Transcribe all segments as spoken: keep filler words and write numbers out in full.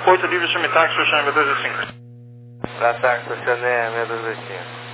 oito livres de táxi, Oceané seis dois cinco. Pra táxi, Oceané seis dois dois cinco.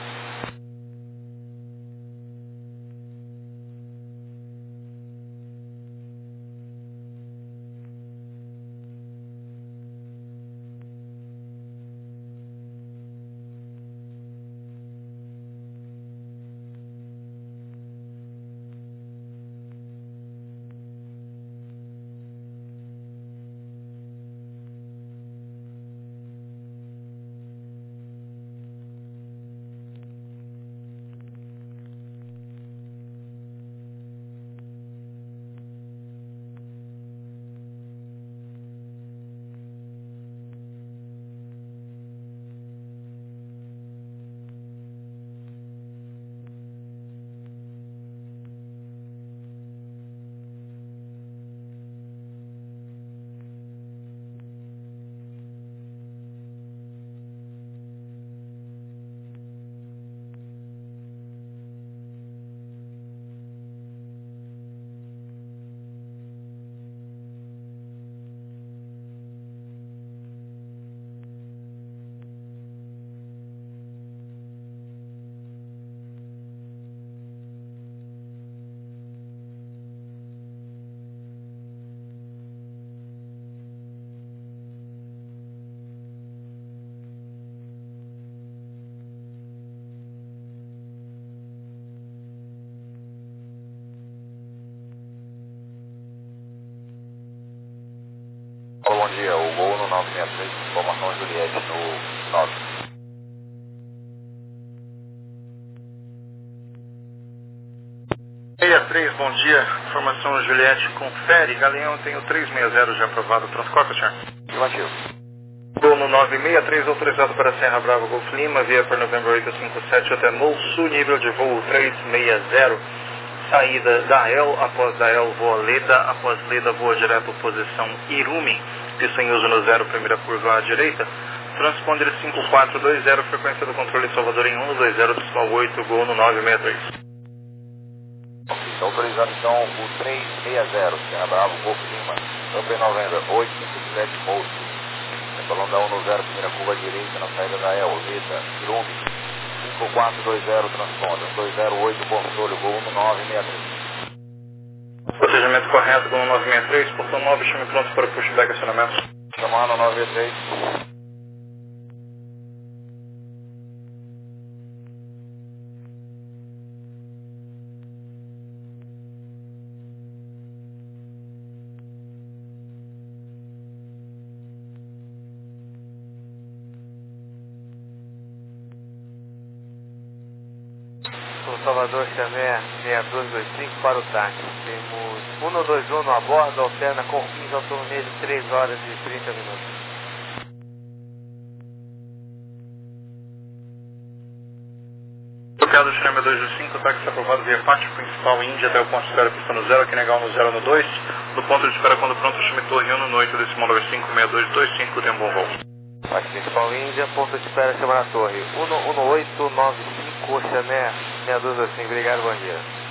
Bom dia, o Gol no nove seis três, informação Juliette no nove. seis três, bom dia, informação Juliette, confere, Galeão, tenho trezentos e sessenta já aprovado, Transcorp, senhor. Afirmativo. Gol no nove seis três, autorizado para Serra Brava, Golf Lima, via por Novembro oito cinco sete até Sul, nível de voo trezentos e sessenta, saída da E L, após da E L voa Leda, após Leda voa direto posição Irumi, pista em uso no zero, primeira curva à direita, transponder cinco quatro dois zero, frequência do controle Salvador em um dois zero, decimal oito, Gol no nove seis três. Está autorizado então o trezentos e sessenta, Serra Brava, Golf Lima, Upper Novembro, oito cinco sete, Moço. Falando da um no zero, primeira curva à direita, na saída da E L, Leda, Irumi, cinco quatro dois zero, transponder, dois zero oito, controle, Gol no nove seis três. Procedimento correto, Gol no nove seis três, portão nove, chame pronto para pushback acionamento. Chamando nove três. Salvador, Chané seis dois dois cinco para o táxi. Temos um dois um a bordo, alterna com fins, autonomia de três horas e trinta minutos. Tocado Chané dois dois cinco, táxi aprovado via pátio principal Índia até o ponto de espera pista no zero, aqui negal no zero no dois, no ponto de espera quando pronto, chame Torre um no oito, decimal nove cinco seis dois dois cinco, tem um bom voo. Pátio principal Índia, ponto de espera chama na torre um um oito nove cinco, Chané seis dois dois cinco, obrigado, bom dia.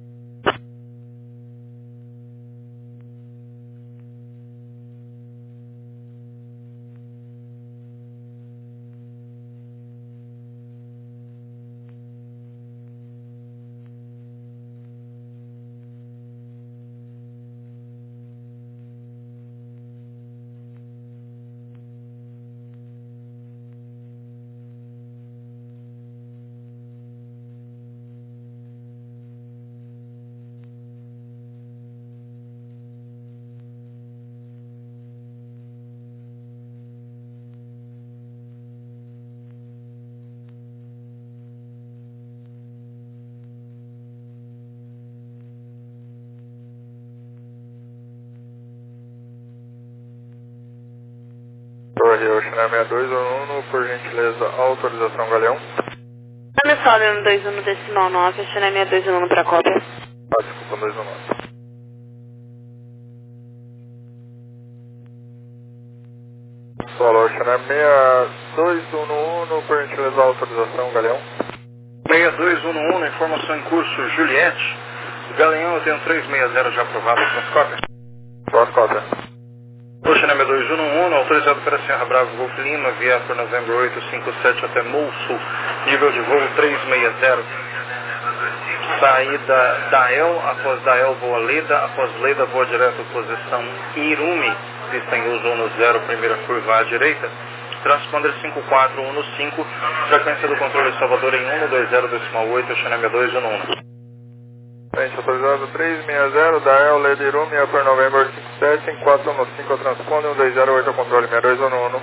Torre Oceané seis dois um, por gentileza, autorização Galeão. Ana dois um decimal nove, Oceané seis dois um para cópia. Ah, desculpa, dois um nove. Solo Oceané seis dois um um, por gentileza, autorização Galeão. seis dois um um, informação em curso Juliette. Galeão, eu tenho trezentos e sessenta já aprovado, Transcópia. Transcópia. Ocean M dois um um, autorizado para Serra Bravo Golf Lima, via por November oito cinco sete até Molsul, nível de voo três seis zero. Saída da El, após da El voa Leda, após Leda voa direto posição Irumi, pista em uso um zero, primeira curva à direita. Transponder cinco quatro um cinco, frequência do controle Salvador em um dois zero decimal oito, Ocean M dois um um. Frente autorizado três seis zero, da El, Leda Irumi, Upper November cinco sete, em quatro um cinco, transponder um dois zero oito, controle seis dois um um.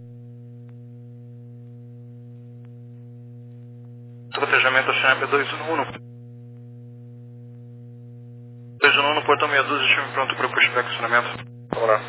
Protejamento Ocean M dois um um. dois um um no portão meia dúzia, estive pronto para o pushback acionamento. Vamos lá.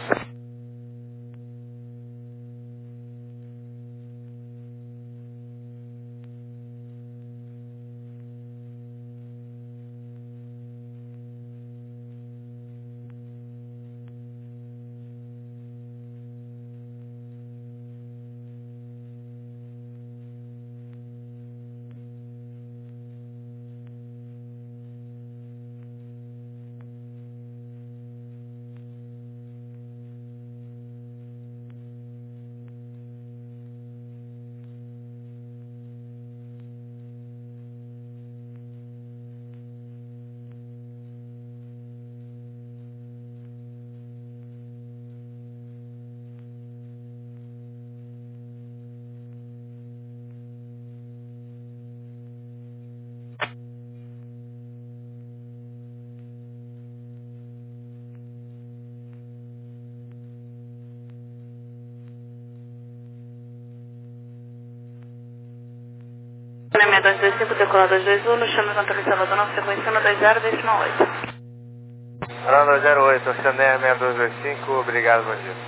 Ocean M dois dois cinco, decolar dois dois um, chama controle Salvador, não frequência um dois zero decimal oito. Aranda zero oito, Ocean M dois dois cinco, obrigado, bom dia.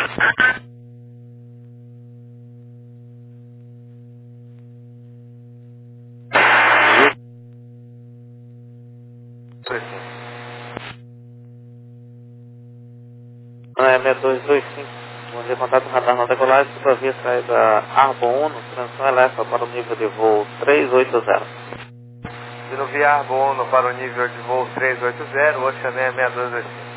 M dois dois cinco, bom dia, contato radar na decolagem, supervia saída Arbon um, transição elétrica para o nível de voo três oito zero. Vindo via Arbon um para o nível de voo três oito zero, Ocean M dois dois cinco.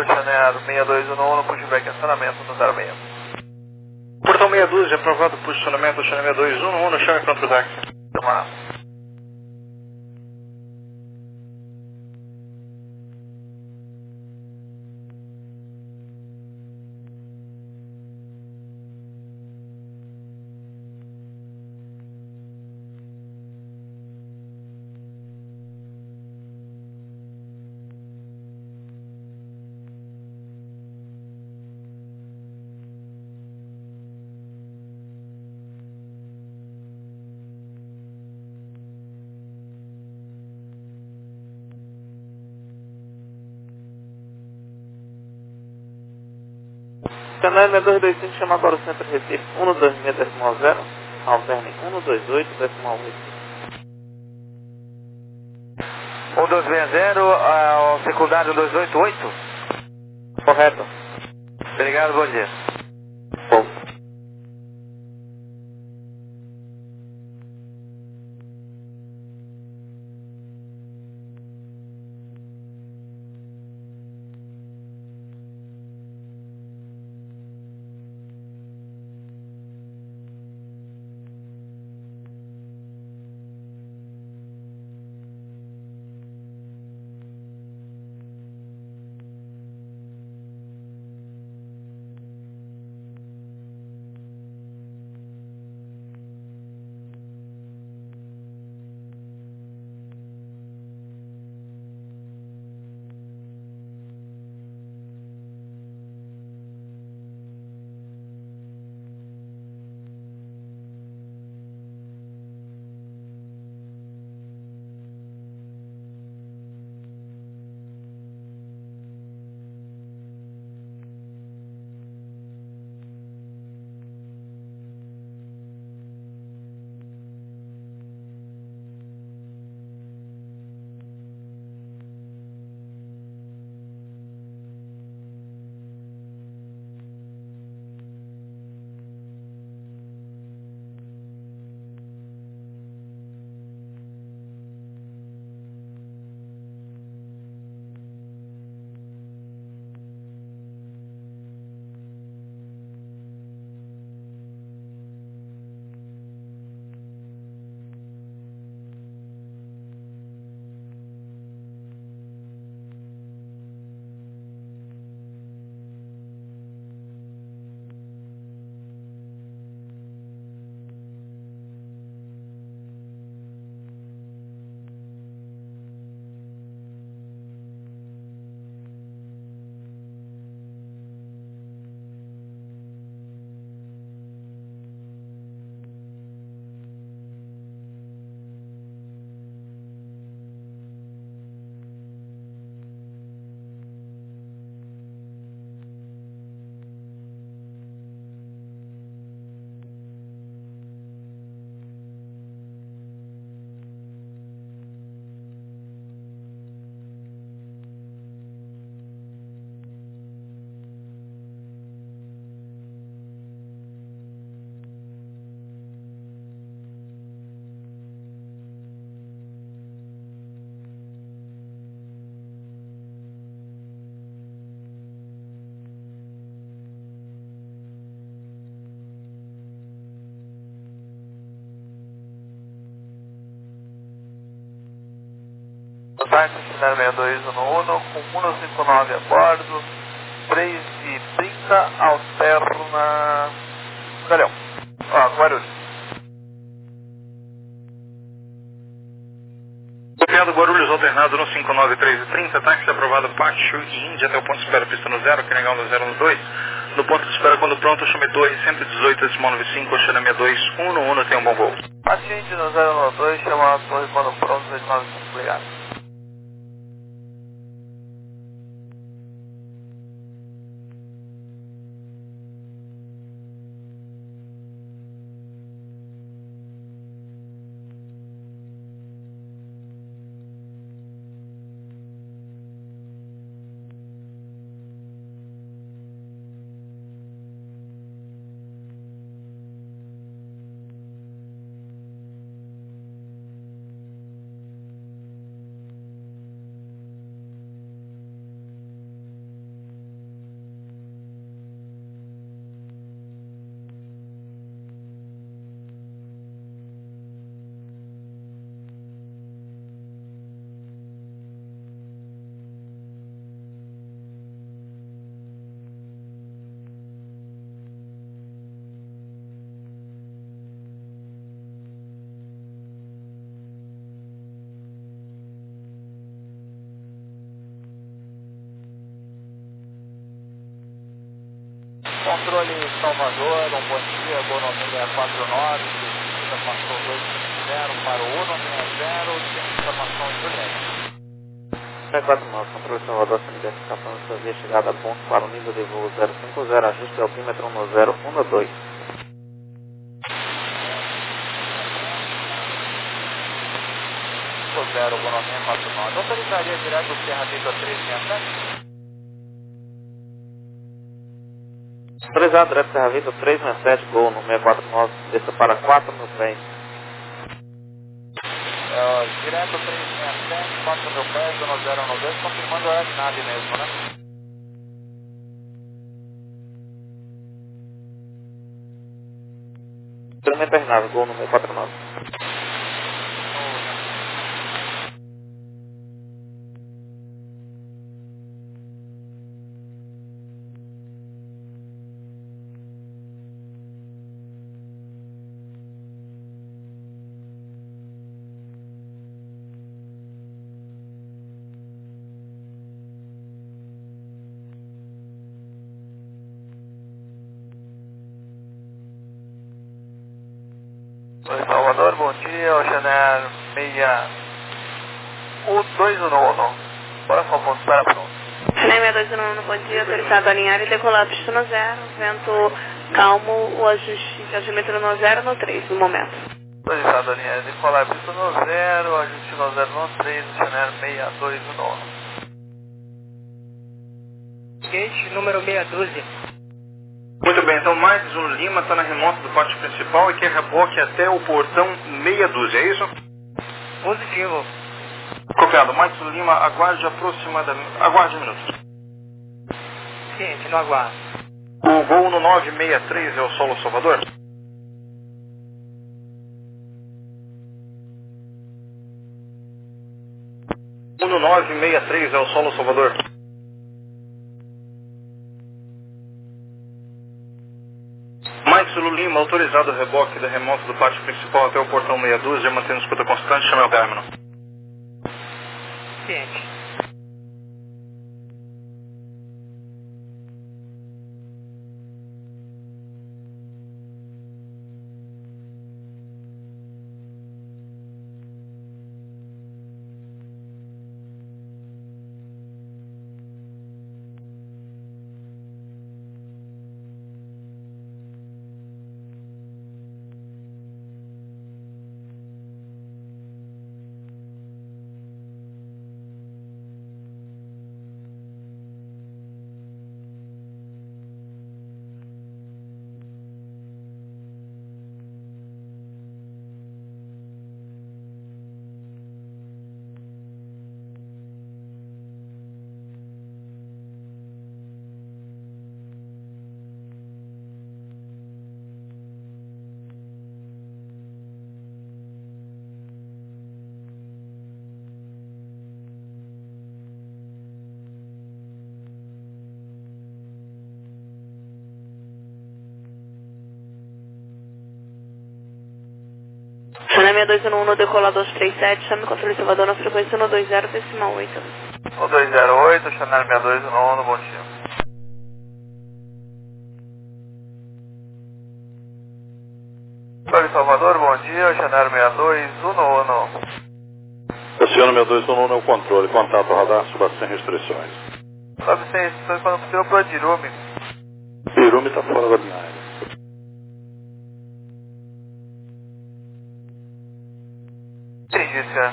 Salvador, Chanero seis dois um um, pushback acionamento no zero seis. Portão meia dúzia, aprovado posicionamento, Chanel seis dois um um, chame pronto para o táxi. Tomar. Canal seis dois dois cinco, chama agora o centro Recife um dois seis decimal zero, alterne um dois oito decimal oito. um dois seis zero, uh, secundário um dois oito oito? Correto. Obrigado, bom dia. Bom. Táxi seis dois um um, com um cinco nove a bordo, três e trinta, alterna... Galhão. Ó, Guarulhos. Copiado Guarulhos alternado no cinco nove três e trinta, táxi aprovado Pátio e Índia até o ponto de espera, pista no zero, Quenegal no zero um dois. No ponto de espera, quando pronto, chame dois, cento e dezoito, decimal noventa e cinco, Oceana seis dois um um, tem um bom voo. Pátio Índia no zero um dois, chama dois, mano pronto, decimal noventa e cinco, obrigado. Controle Salvador, um bom dia, Bonomia quatro nove, já passou dois cinco zero para o um seis zero, tem informação em Juliette. três quatro nove, controle Salvador, sem identificação de sua via chegada a ponto para o nível de voo zero cinco zero, ajuste altímetro um zero um dois. zero, Bonomia quatro nove, autorizaria direto do Serra Vitor três seis sete? Autorizado direto Serra Vitor três seis sete, Gol no seis quatro nove, desça para quatro mil pés. É, direto três seis sete, quatro mil pés, zero zero um dois, confirmando a nave mesmo, né? Instrumento terminado, Gol no seis quatro nove. Oi, Salvador, bom dia, Oceaner seis um dois um um. Bora com o ponto, espera pronto. Oceaner seis dois um um, bom dia, autorizado a alinhar e decolar pista no zero, vento calmo, o ajuste de altímetro no zero no três no momento. Autorizado a alinhar e decolar pista no zero, ajuste no zero no três, Oceaner seis dois um um. Gate número meia dúzia. Muito bem, então mais um Lima está na remota do pátio principal e quer reboque até o portão meia dúzia, é isso? Positivo. Copiado, mais um Lima, aguarde aproximadamente... Aguarde um minuto. Ciente, no aguardo. O voo no nove seis três é o Solo Salvador? O no nove seis três é o Solo Salvador? Mais Zulu Lima, autorizado o reboque da remota do pátio principal até o portão meia dúzia, mantendo escuta constante, chame o término. Ciente. Oceaner seis dois um um no decolador três sete, chame o controle Salvador na frequência um dois zero decimal oito. um dois zero oito, Oceaner seis dois um um, bom dia. Oi, Salvador, bom dia, Oceaner seis dois um um. Oceano seis dois um um no controle, contato radar, suba sem restrições. Sobe sem restrições quando possível para Dirume. Irume está fora da minha área. Entendi, senhor.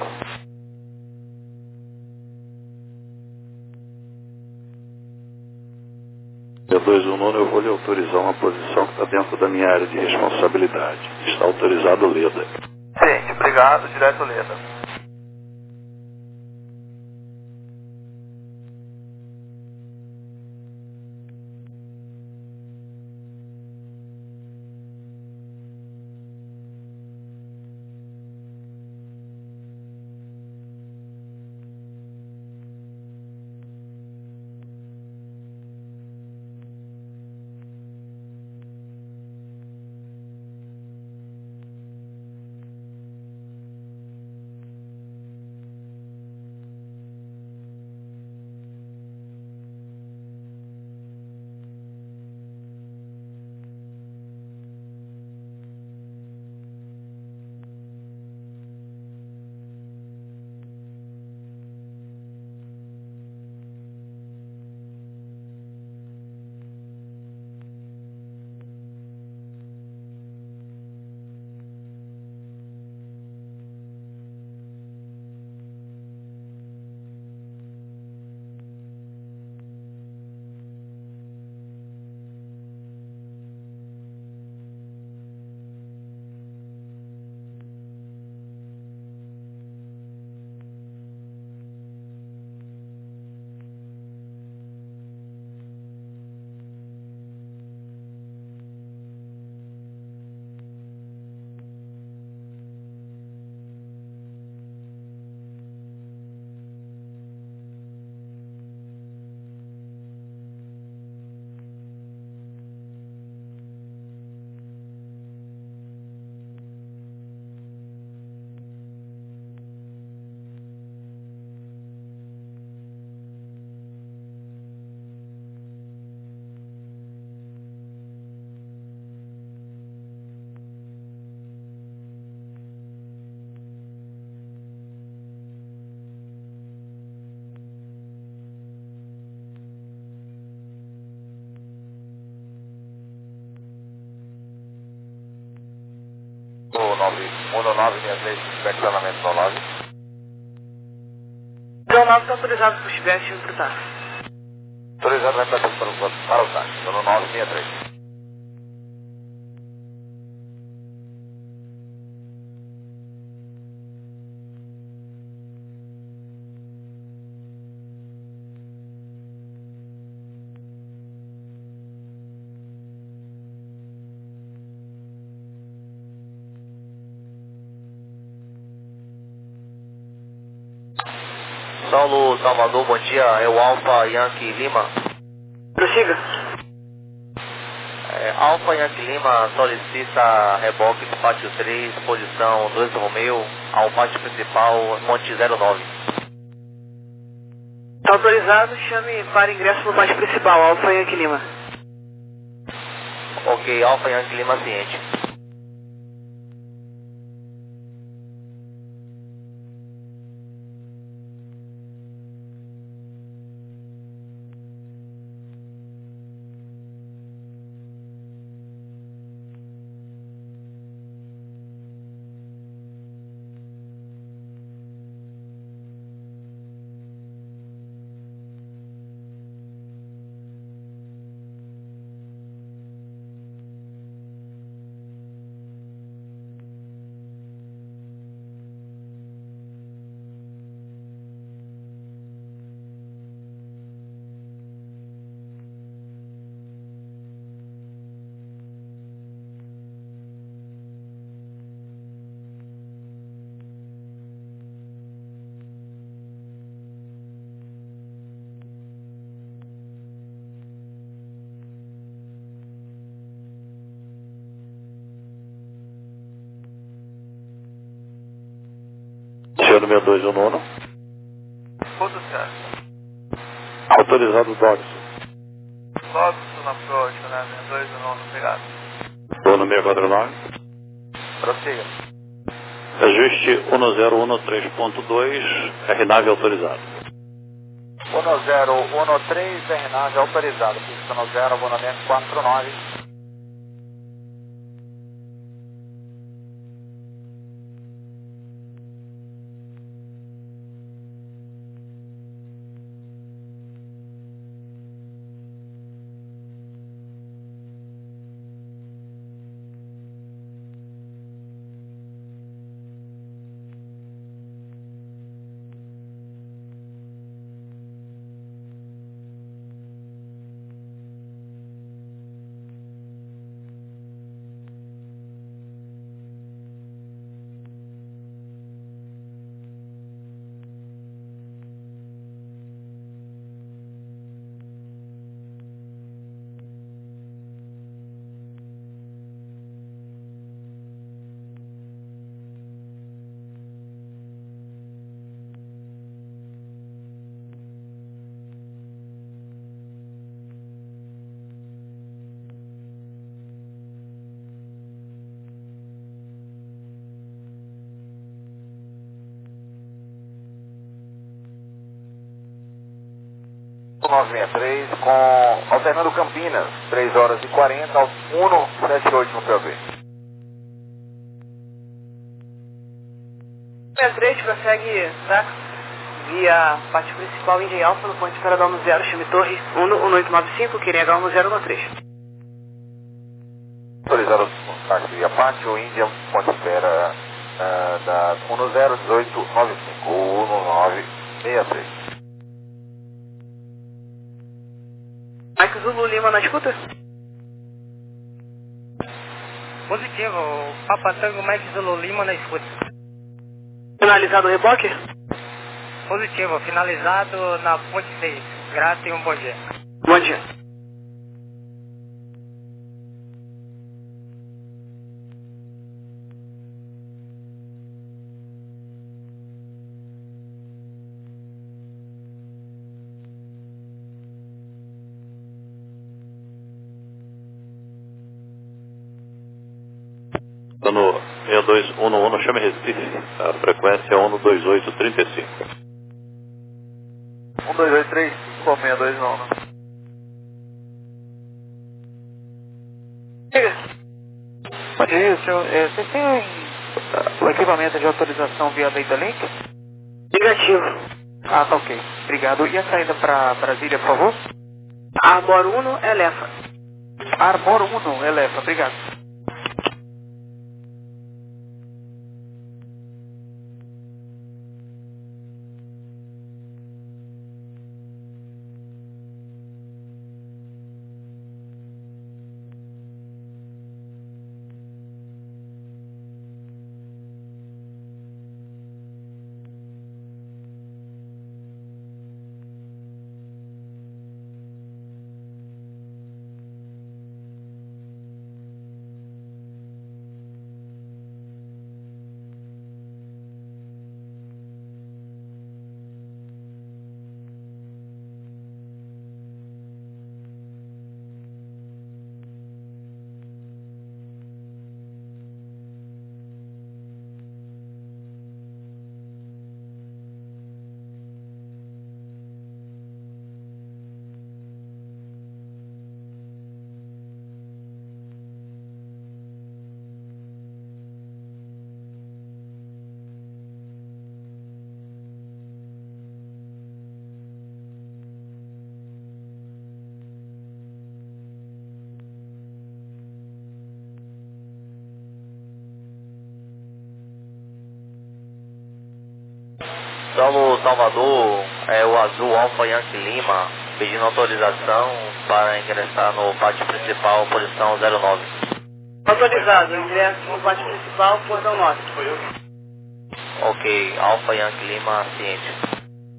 seis dois um um, eu vou lhe autorizar uma posição que está dentro da minha área de responsabilidade. Está autorizado Leda. Sim, obrigado, direto Leda. nove um nove seis três, inspecionamento no nove. O nove está autorizado para o Chivete indo para o táxi. Autorizado vai para, para, para o táxi, no nove seis três. Saulo Salvador, bom dia, é o Alfa Yankee Lima. Prossiga. É, Alfa Yankee Lima solicita reboque do pátio três, posição dois Romeu, ao pátio principal, Monte zero nove. Está autorizado, chame para ingresso no pátio principal, Alfa Yankee Lima. Ok, Alfa Yankee Lima ciente. Senhor número dois um nove. Tudo certo. Autorizado Dodson. Dodson na approach, né? dois um nove, obrigado. Dono seis quatro nove. Prossiga. Ajuste um zero um três ponto dois, R nave autorizado. um zero um três, R nave autorizado, pista no zero, abonamento quatro nove. nove seis três com alternando Campinas, três horas e quarenta ao um sete oito no P O B. sessenta e três prossegue táxi via pátio principal Índia Alfa no ponto de espera da um zero, chame Torre um um oito nove cinco, Quirega um zero um três. Autorizado o táxi via pátio Índia, ponto de espera uh, da um zero um oito nove cinco, um nove seis três. Mike Zulu Lima na escuta? Positivo, Papa Tango Mike Zulu Lima na escuta. Finalizado o reboque? Positivo, finalizado na ponte seis. Grato e um bom dia. Bom dia. No seis dois um um, chame Recife, a frequência é um dois oito três cinco. um dois oito três cinco, seis dois um. Diga. Bom dia, senhor. É, vocês têm O equipamento de autorização via Data Link? Negativo. Ah, tá ok. Obrigado. E a saída para Brasília, por favor? Arbor um, Elefa. Arbor um, Elefa. Obrigado. Solo Salvador, é o azul Alfa Yankee Lima, pedindo autorização para ingressar no pátio principal, posição zero nove. Autorizado, ingresso no pátio principal, portão nove. Ok, Alfa Yankee Lima, ciente.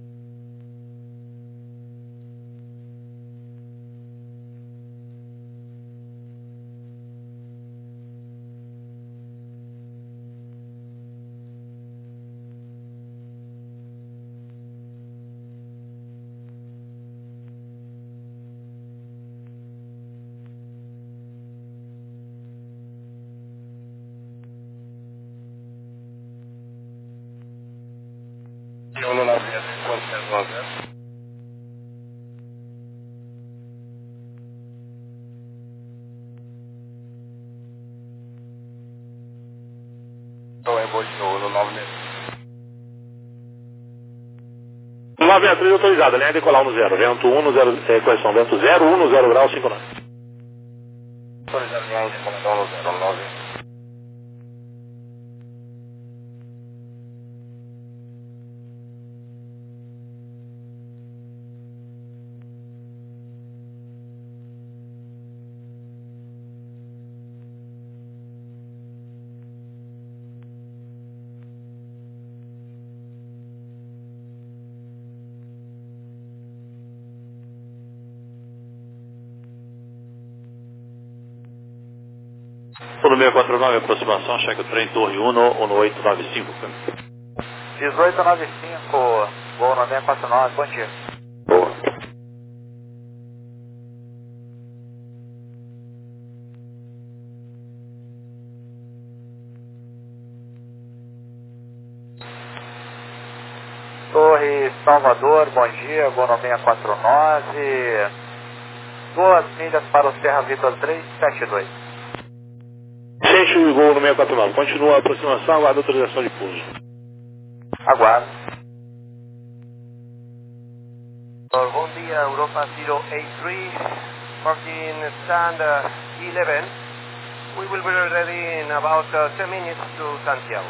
um nove zero nove. Estou em voo de novo no nove seis três. nove seis três autorizado, linha decolar no zero, vento um no zero, é, correção, vento zero um no zero grau cinco nove. Autorizado, linha decolar no zero nove. No seis quatro nove, aproximação, cheque o trem Torre Uno, ou no oito nove cinco. dezoito noventa e cinco, voo no seis quatro nove, bom dia. Boa. Torre Salvador, bom dia, voo no seis quatro nove, duas milhas para o Serra Vitor três sete dois. Sente o gol no seis quatro nove. Continua a aproximação, aguarda autorização de pouso. Aguardo. Bom dia, Europa zero eight three, parking stand uh, eleven. We will be ready in about uh, ten minutes to Santiago.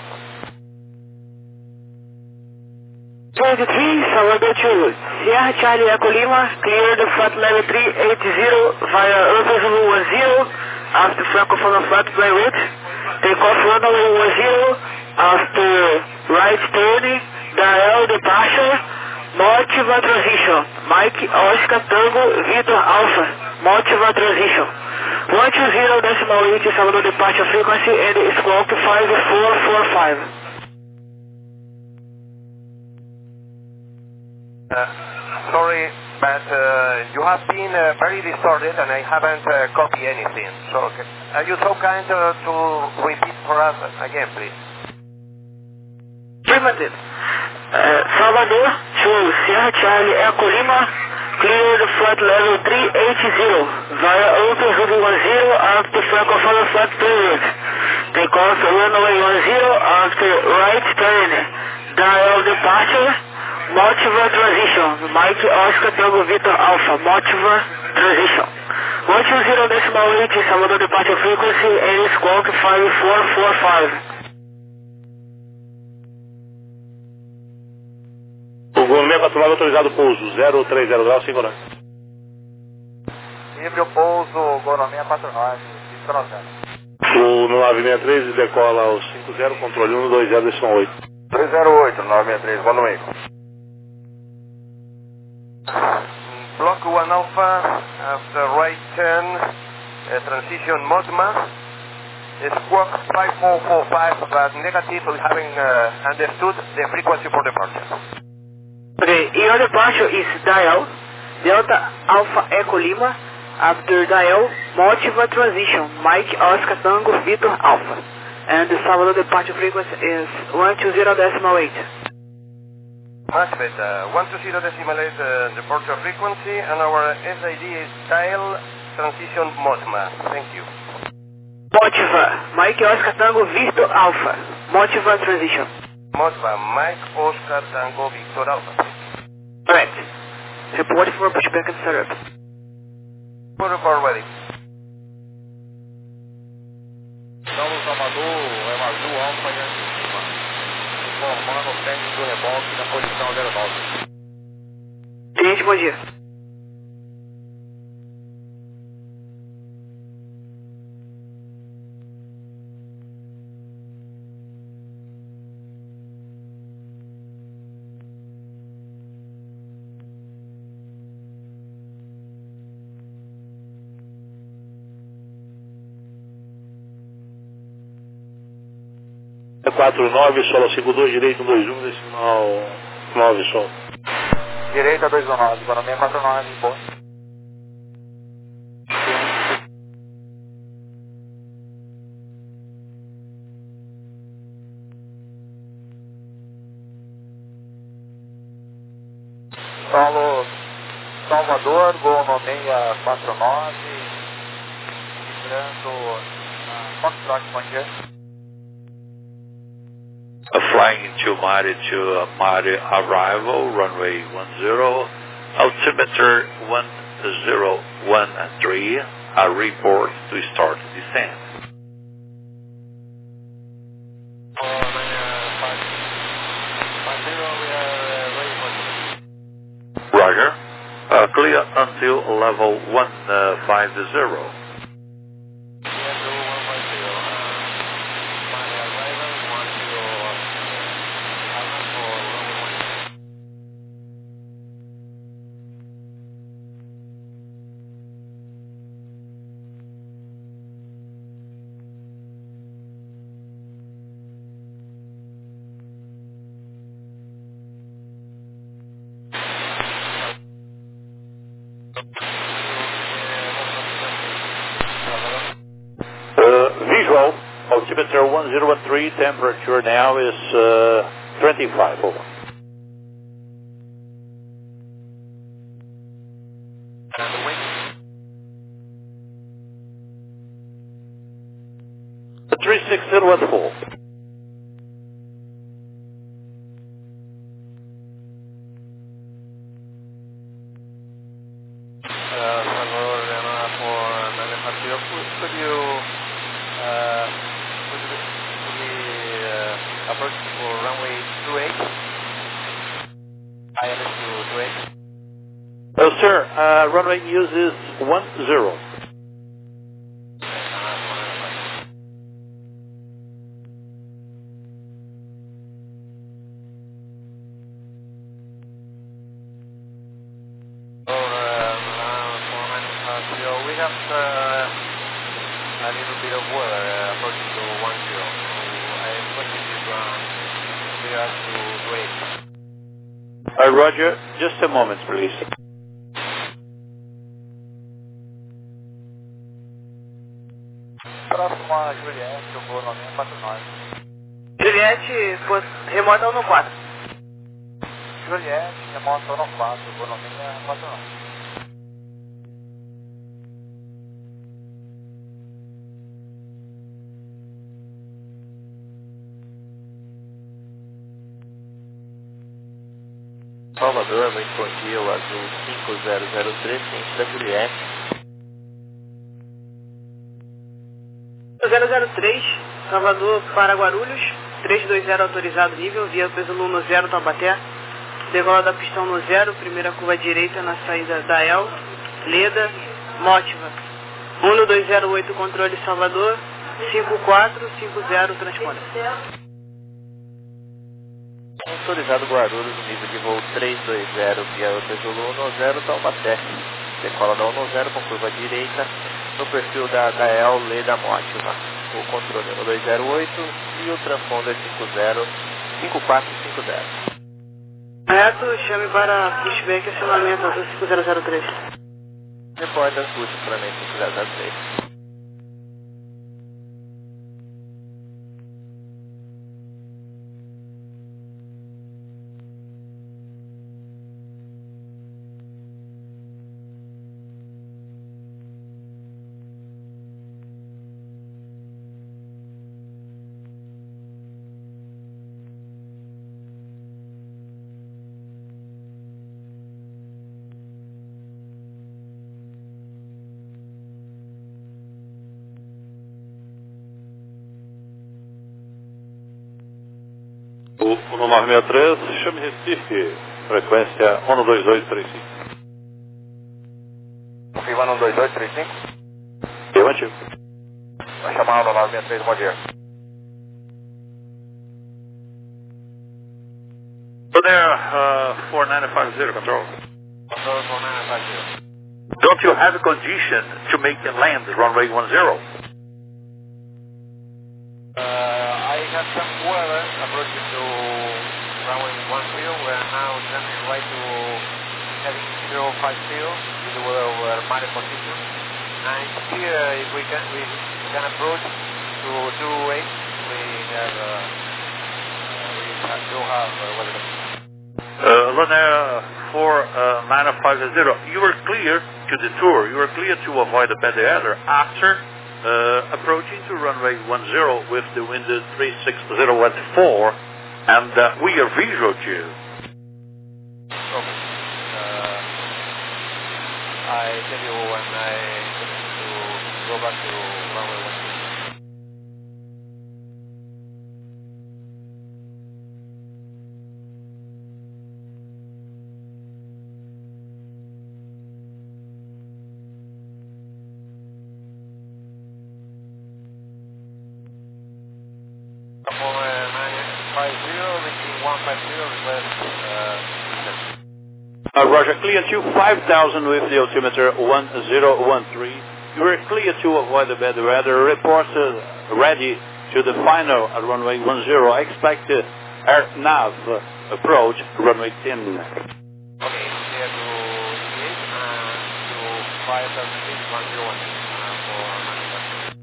twenty-three, Salvador two, Sierra Charlie Echo Lima, clear the flight level three eighty via Urban Zulu one zero, after Francophone flight by width, take off runway one zero, after right turning, dial departure, Motiva transition, Mike Oscar Tango Victor Alpha, Motiva transition, one two zero decimal eight Salvador departure frequency and squawk five four four five. Uh, sorry, but uh, you have been uh, very distorted and I haven't uh, copied anything. So, okay. Are you so kind uh, to repeat for us again, please? Affirmative. Uh, Salvador to Sierra Charlie Echo Lima, clear the flight level three eighty via Open Zulu one zero after Francophone flight period. Take off runway one zero after right turn. Dial departure, Motiva transition. Mike Oscar Tango Victor Alpha, Motiva transition. one two zero decimal eight, Salvador departure frequency, and squawk five four four five. O Gourmet quatro nove autorizado pouso, zero três zero grau, cinco nove. Híbrido pouso, Gourmet quatro nove, cinco nove. O nove seis três decola ao cinco zero, controle um dois zero decimal oito. três zero oito, nove seis três, bom domingo. Block one Alpha, after right turn, uh, transition Modma, squawk five four four five, but negative, we haven't uh, understood the frequency for departure. Okay, your departure is dial Delta Alpha Echo Lima, after dial Motiva transition, Mike Oscar Tango Victor Alpha, and the Salvador departure frequency is one two zero decimal eight. Much better. one two zero decimal eight uh, departure frequency, and our S I D is dial transition Modma. Thank you. Motiva, Mike Oscar Tango Victor Alpha, Motiva transition. Modma, Mike Oscar Tango Victor Alpha. Correct. Report for pushback and setup. Report ready. Estamos Amador, é Azul Alfa e Anticima. Informando o técnico do reboque na posição zero nove. Cliente, bom dia. quatro nove, solo cinco dois, direito um dois um, decimal nove, solo. Direita dois um nove, Gourmet quatro nove, boa. Solo Salvador, Gourmet quatro nove, entrando na Foxtrot, bom dia. Flying into Mari to Mari arrival, runway one zero, altimeter one zero one three, a report to start descent. Roger, uh, clear until level one five zero. Visual, altimeter one zero one three, temperature now is uh, twenty-five, over. three six zero one four. Oh, sir, uh, runway uses one zero. We have uh, a little bit of weather uh, approaching to one zero. So I expect this ground clear to to eight. Uh, Roger, just a moment, please. Próximo a Juliette, eu vou no quatro nove. Juliette, remota um no quatro. Juliette, remota um no quatro, eu vou no quatro nove. Salvador, muito bom dia, o azul cinco zero zero três, ciente da Juliette. zero zero três, Salvador para Guarulhos, três dois zero autorizado nível, via peso no zero Taubaté, degola da pistão no zero, primeira curva direita na saída da El, Leda, Mótiva, um dois zero oito controle Salvador, cinco quatro cinco zero transponder. Autorizado Guarulhos, nível de voo três dois zero, via peso no zero Taubaté, decola da um zero com curva direita, no perfil da, da El, Leda, Mótiva. O controle é no dois zero oito e o transponder cinco zero cinco quatro cinco zero. Correto, chame para pushback acionamento azul cinco zero zero três. Reporta push acionamento cinco zero zero três. O um nove seis três, chame Recife, frequência um dois dois três cinco. Confirmando um dois dois três cinco. Afirmativo. Vai chamar o nove seis três, bom dia. So there, uh, four nine five zero, control. Control four nine five zero. Don't you have a condition to make a land runway one zero? Uh, I have some weather approaching to runway one zero. We are now turning right to heading zero five zero with the weather over Mare position. And here, if we can, we can approach to two eight. We have, uh, uh, we have, do have uh, weather conditions. Uh, Lanair four nine five zero, you were clear to detour, you were clear to avoid the bad weather after uh, approaching to runway one zero with the wind three six zero at four, and uh, we are visual to you. Okay. Uh, I tell you when I to go back to runway one zero. Uh, Roger, clear to five thousand with the altimeter one zero one three. You are clear to avoid the bad weather. Report uh, ready to the final at runway one zero. Expect uh, air nav uh, approach runway ten. Okay, clear to eight and to five thousand six one zero one uh, for manufacturing.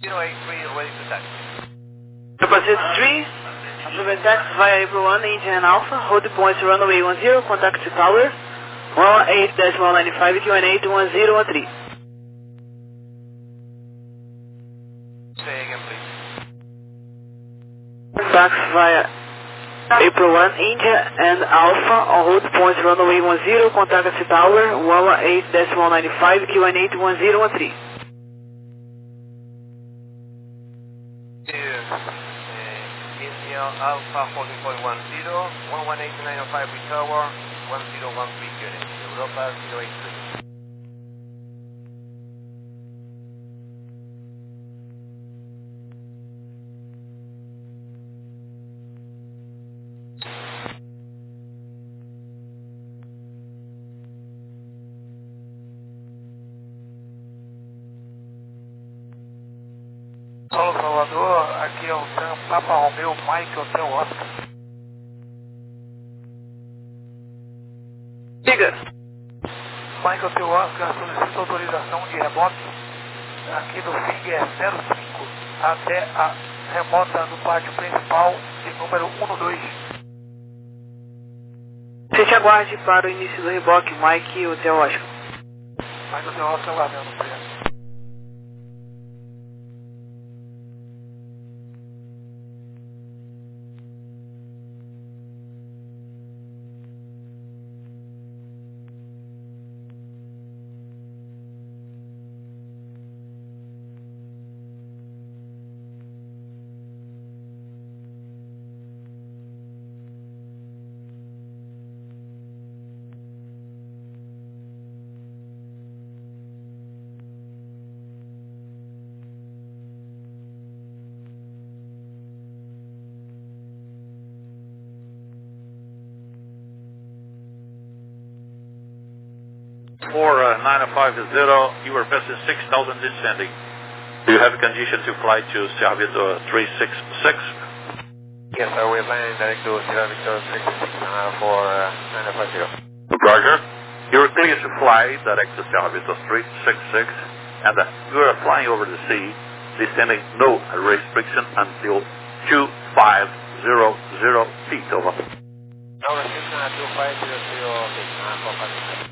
zero eight three, ready to taxi. Capacity three, approval taxi via April one, Indian Alpha, hold points runway one zero, contact tower, one eight decimal nine five, Q N eight one zero one three. Say again, please. Taxi via April one, India and Alpha, on hold points runway one zero, contact tower, one eight decimal nine five, Q N eight one zero one three. Alpha holding point one zero, one one eight nine oh five with tower, one zero one three unit, Europa zero eight three. Paulo Salvador, aqui é o Sam Papa Romeu Mike Hotel Oscar. Diga. Mike Hotel Oscar solicita autorização de reboque aqui do F I G é zero cinco até a remota do pátio principal de número um dois. Você te aguarde para o início do reboque, Mike Hotel Oscar. Mike Hotel Oscar aguardando, obrigado. For uh, nine oh five zero, you are passing six thousand descending. Do you have a condition to fly to Sierra Victor three six six? Yes, sir, we're planning direct to Sierra Victor three six six uh, for uh, nine oh five zero. Roger. You're clear to fly direct to Sierra Victor three six six, and uh, you are flying over the sea, descending no restriction until two five zero zero feet over. No restriction at two five zero zero feet, uh, for passing.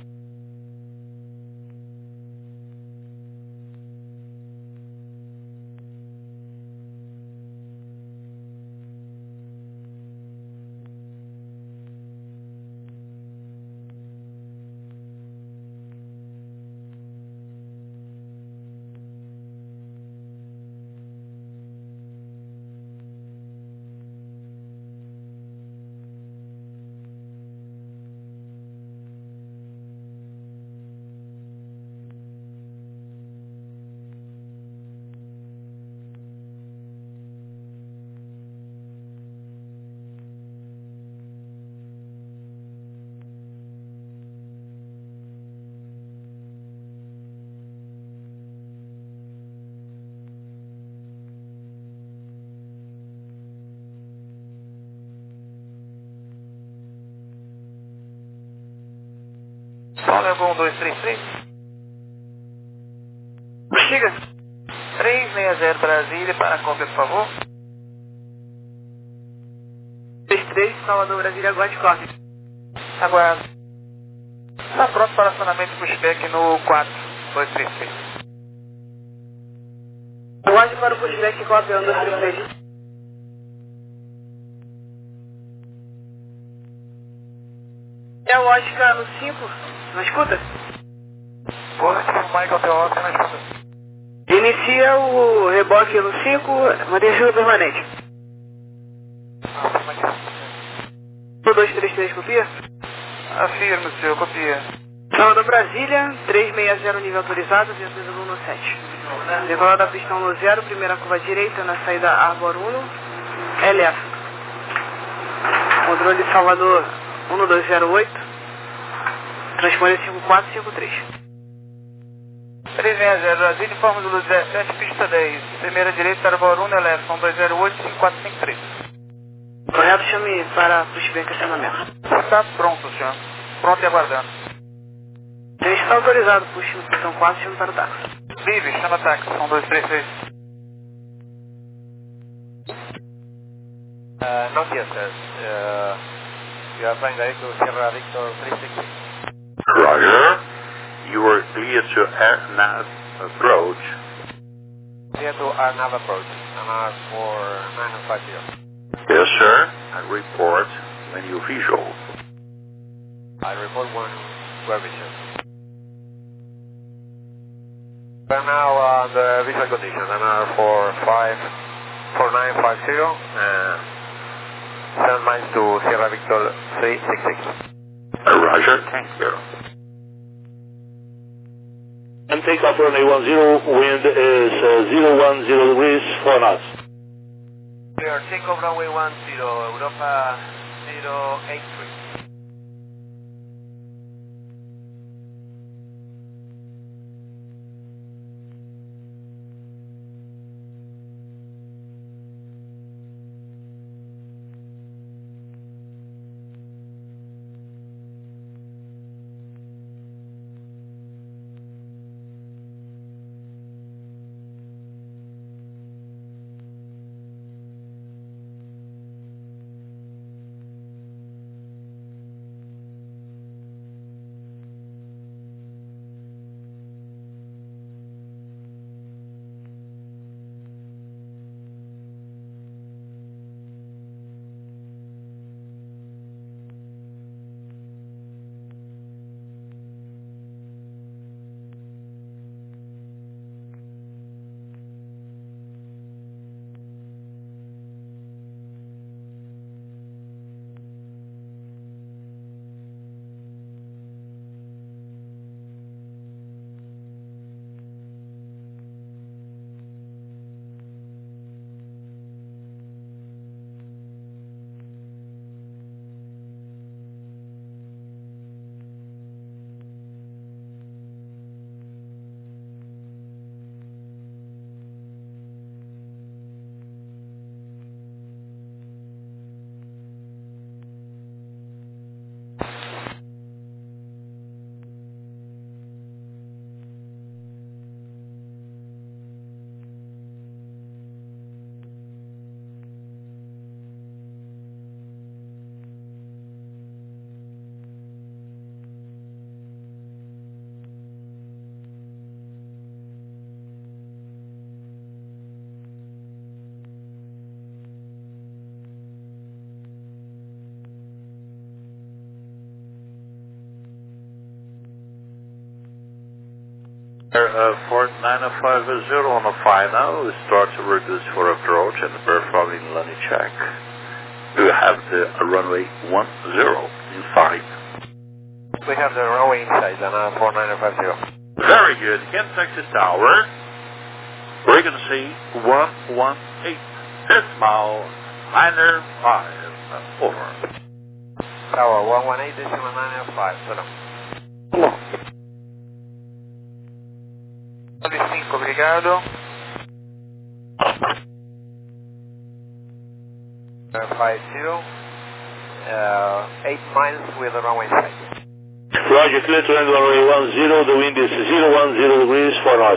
Paulo um dois três três. Chega. três seis zero Brasília, para a cópia, por favor. três três, Salvador, Brasília, aguarde cópia. Aguardo. Está pronto para acionamento do pushback no quatro dois três três. Aguarde para o pushback, cópia um dois três três. É a lógica no cinco, não escuta? Positivo, Michael Hotel Oscar, não escuta. Inicia o reboque no cinco, mantém chuva permanente. um dois três três, copia? Afirmo, senhor, copia. Salvador, Brasília, três seis zero, nível autorizado, vento no sete. Decolado da pista um zero, primeira curva direita na saída Arbor um, L F. Controle de Salvador um dois zero oito, transponder cinco quatro cinco três. três seis zero, Brasília, Fórmula dezessete, pista dez, primeira direita, Arbor um, L F, um dois zero oito, cinco quatro cinco três. Correto, chame para pushback acionamento. Está pronto, senhor. Pronto e aguardando. Já está autorizado, puxe no botão quatro, chame para o táxi. Vive, chama táxi, um dois três três. Uh, not yet, sir. Uh, we are flying direct to Sierra Victor three sixty. Roger. You are clear to air nav approach. Clear to R nav approach. N R four nine five zero. Yes, sir. I report when you visual. I report when we're visual. We're now on the visual condition. N R four five four nine five zero. Uh, seven miles to Sierra Victor three six six. Uh, Roger. Thank you. And takeoff runway one zero, wind is uh, zero one zero degrees, four knots. Clear, takeoff runway one zero, Europa zero eight three. Uh, Fort nine five zero on the final, we start to reduce for approach and performing landing check. We have the runway one zero inside. We have the runway inside, and uh, four nine five zero. Very good. Again, Texas Tower. We're going to see one one eight. Decimal nine five. Over. Tower one one eight, decimal nine five. Hello. Hello. cinco, obrigado. five zero, uh, eight miles with the runway inside. Roger, clear to land runway one zero, the wind is zero one zero degrees, four knots.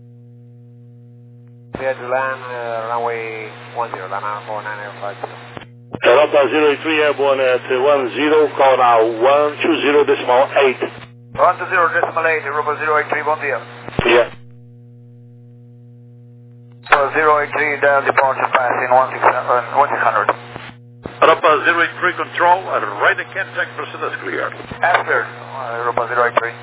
Clear to land uh, runway one zero, Lana four nine five zero. Europa zero eight three airborne at one zero, call now one two zero decimal eight. one two zero decimal eight, Europa zero eight three, bon dia. Yeah. zero eight three, down departure passing one six hundred. Europa zero eight three control, and right again, check percent is clear. After, uh, Europa zero eight three.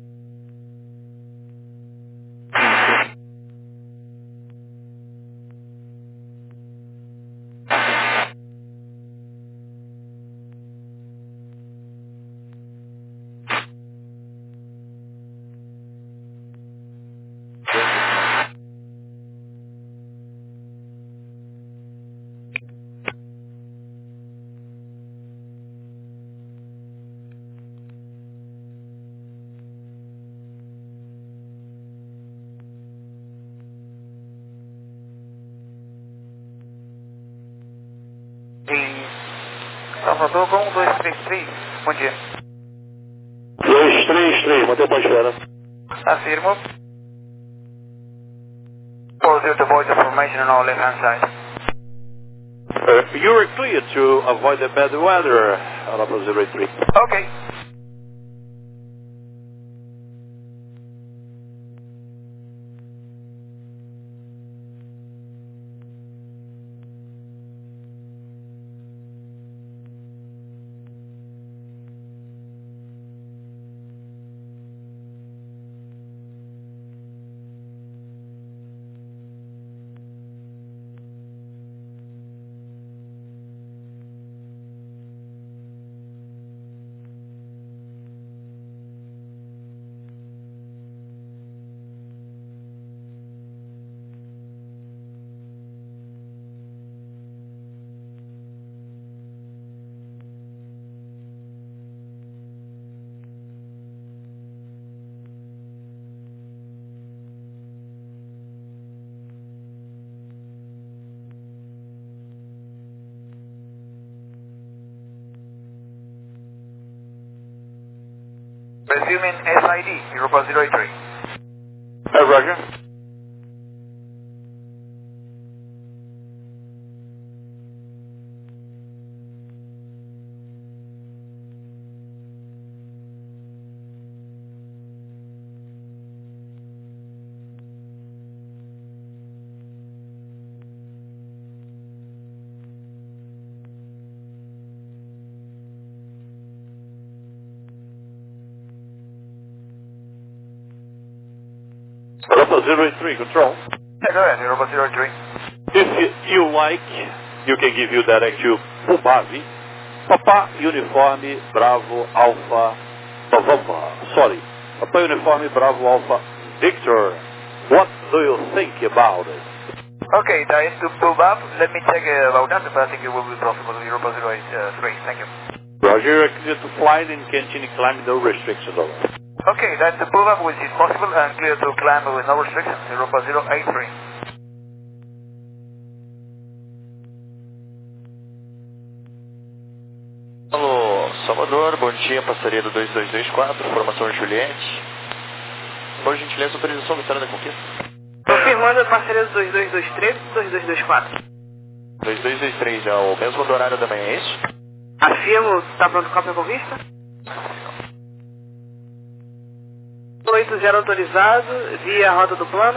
Salvador, com um dois três três, bom dia. dois três três, mantém ponte fera. Afirmo. Positive to avoid the formation on our left hand side. Uh, you are clear to avoid the bad weather, Alpha zero eight three. Okay. Resuming S I D, Europa zero eight three. Uh, Roger. Alpha zero eight three, control. Yeah, go ahead, Europa zero eight three. If you, you like, you can give you direct to Pubavi, Papa Uniforme Bravo Alpha November. Sorry, Papa Uniforme Bravo Alpha Victor. What do you think about it? Okay, direct to Pubav. Let me check uh, about that, but I think it will be possible with Europa zero eight three. Thank you. Roger, clear to flight and continue climbing, no restrictions over. Okay, that's the pull-up which is possible and clear to climb with no restrictions, Europa zero eight three. Alô, Salvador, bom dia, passaria do dois dois dois quatro, formação Juliette. Por gentileza, autorização do da conquista. Confirmando a parceria do dois dois dois três, dois dois dois quatro. dois dois dois três é o mesmo do horário da manhã, é isso? Afirmo, está pronto cópia com vista? oito zero autorizado, via rota do plano.